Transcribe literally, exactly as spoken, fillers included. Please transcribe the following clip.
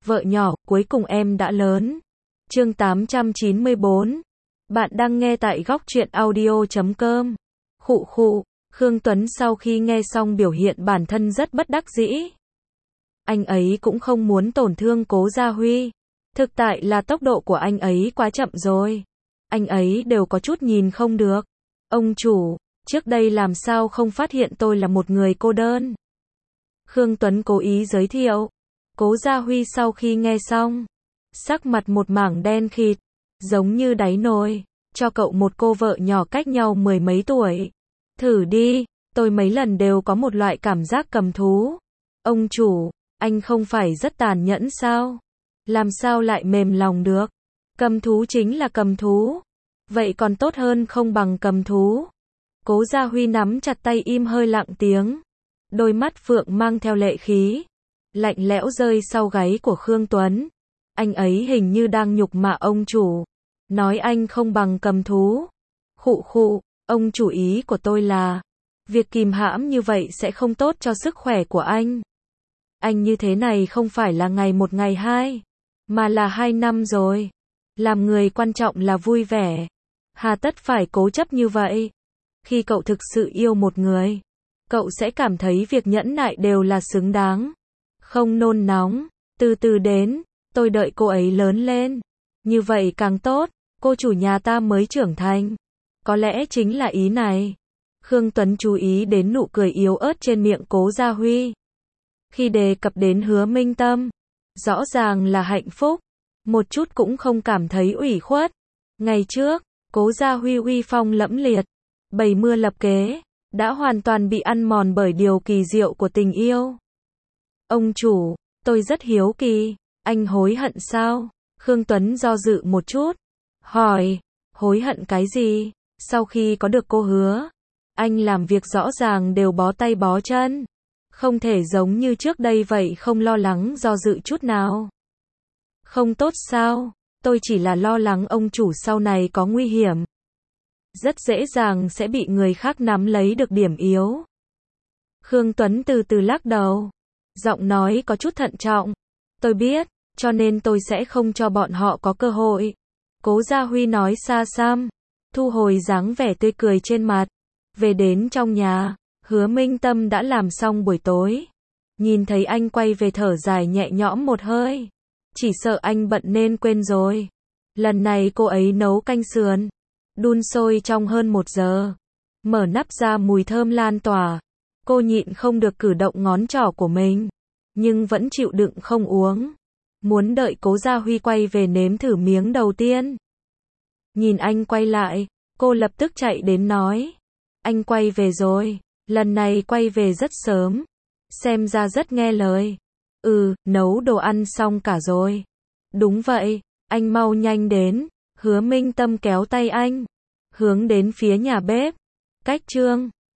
Vợ nhỏ, cuối cùng em đã lớn. Chương tám trăm chín mươi bốn. Bạn đang nghe tại góc truyện audio chấm com. Khụ khụ, Khương Tuấn sau khi nghe xong biểu hiện bản thân rất bất đắc dĩ. Anh ấy cũng không muốn tổn thương Cố Gia Huy. Thực tại là tốc độ của anh ấy quá chậm rồi. Anh ấy đều có chút nhìn không được. Ông chủ, trước đây làm sao không phát hiện tôi là một người cô đơn? Khương Tuấn cố ý giới thiệu. Cố Gia Huy sau khi nghe xong, sắc mặt một mảng đen khịt, giống như đáy nồi, cho cậu một cô vợ nhỏ cách nhau mười mấy tuổi. Thử đi, tôi mấy lần đều có một loại cảm giác cầm thú. Ông chủ, anh không phải rất tàn nhẫn sao? Làm sao lại mềm lòng được? Cầm thú chính là cầm thú. Vậy còn tốt hơn không bằng cầm thú. Cố Gia Huy nắm chặt tay im hơi lặng tiếng. Đôi mắt phượng mang theo lệ khí, lạnh lẽo rơi sau gáy của Khương Tuấn. Anh ấy hình như đang nhục mạ ông chủ. Nói anh không bằng cầm thú. Khụ khụ, ông chủ ý của tôi là, việc kìm hãm như vậy sẽ không tốt cho sức khỏe của anh. Anh như thế này không phải là ngày một ngày hai, mà là hai năm rồi. Làm người quan trọng là vui vẻ. Hà tất phải cố chấp như vậy? Khi cậu thực sự yêu một người, cậu sẽ cảm thấy việc nhẫn nại đều là xứng đáng. Không nôn nóng, từ từ đến, tôi đợi cô ấy lớn lên. Như vậy càng tốt, cô chủ nhà ta mới trưởng thành. Có lẽ chính là ý này. Khương Tuấn chú ý đến nụ cười yếu ớt trên miệng Cố Gia Huy. Khi đề cập đến Hứa Minh Tâm, rõ ràng là hạnh phúc, một chút cũng không cảm thấy ủy khuất. Ngày trước, Cố Gia Huy uy phong lẫm liệt, bày mưa lập kế, đã hoàn toàn bị ăn mòn bởi điều kỳ diệu của tình yêu. Ông chủ, tôi rất hiếu kỳ, anh hối hận sao? Khương Tuấn do dự một chút, hỏi, hối hận cái gì? Sau khi có được cô Hứa, anh làm việc rõ ràng đều bó tay bó chân. Không thể giống như trước đây vậy không lo lắng do dự chút nào. Không tốt sao? Tôi chỉ là lo lắng ông chủ sau này có nguy hiểm. Rất dễ dàng sẽ bị người khác nắm lấy được điểm yếu. Khương Tuấn từ từ lắc đầu. Giọng nói có chút thận trọng. Tôi biết, cho nên tôi sẽ không cho bọn họ có cơ hội. Cố Gia Huy nói xa xăm, thu hồi dáng vẻ tươi cười trên mặt. Về đến trong nhà, Hứa Minh Tâm đã làm xong buổi tối. Nhìn thấy anh quay về thở dài nhẹ nhõm một hơi. Chỉ sợ anh bận nên quên rồi. Lần này cô ấy nấu canh sườn, đun sôi trong hơn một giờ. Mở nắp ra mùi thơm lan tỏa. Cô nhịn không được cử động ngón trỏ của mình, nhưng vẫn chịu đựng không uống. Muốn đợi Cố Gia Huy quay về nếm thử miếng đầu tiên. Nhìn anh quay lại, cô lập tức chạy đến nói. Anh quay về rồi, lần này quay về rất sớm. Xem ra rất nghe lời. Ừ, nấu đồ ăn xong cả rồi. Đúng vậy, anh mau nhanh đến. Hứa Minh Tâm kéo tay anh, hướng đến phía nhà bếp. Cách Trương